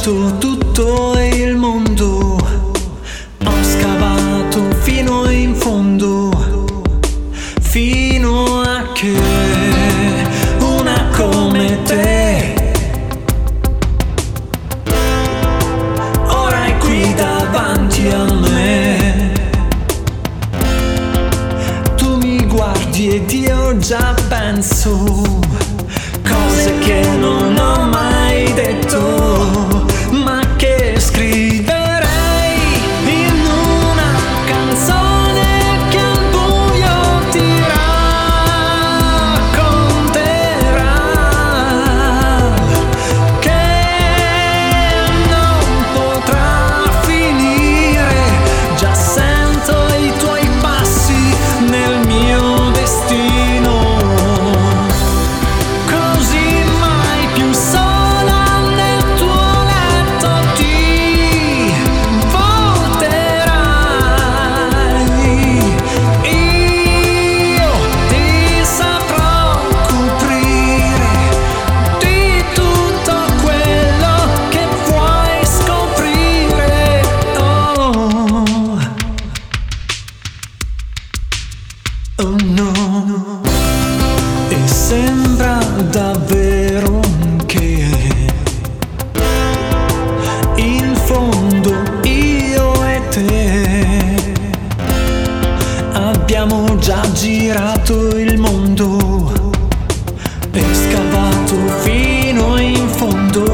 girato tutto il mondo, ho scavato fino in fondo, fino a che una come te ora è qui davanti a me. Tu mi guardi ed io già penso cose che non ho mai detto, ma che scriverei in una canzone che al buio ti racconterà, che non potrà finire. Già sento i tuoi passi nel mio destino, così mai più sola nel tuo letto ti volterai. Io ti saprò coprire di tutto quello che vuoi scoprire. Oh no. E sembra davvero che in fondo io e te abbiamo già girato il mondo e scavato fino in fondo,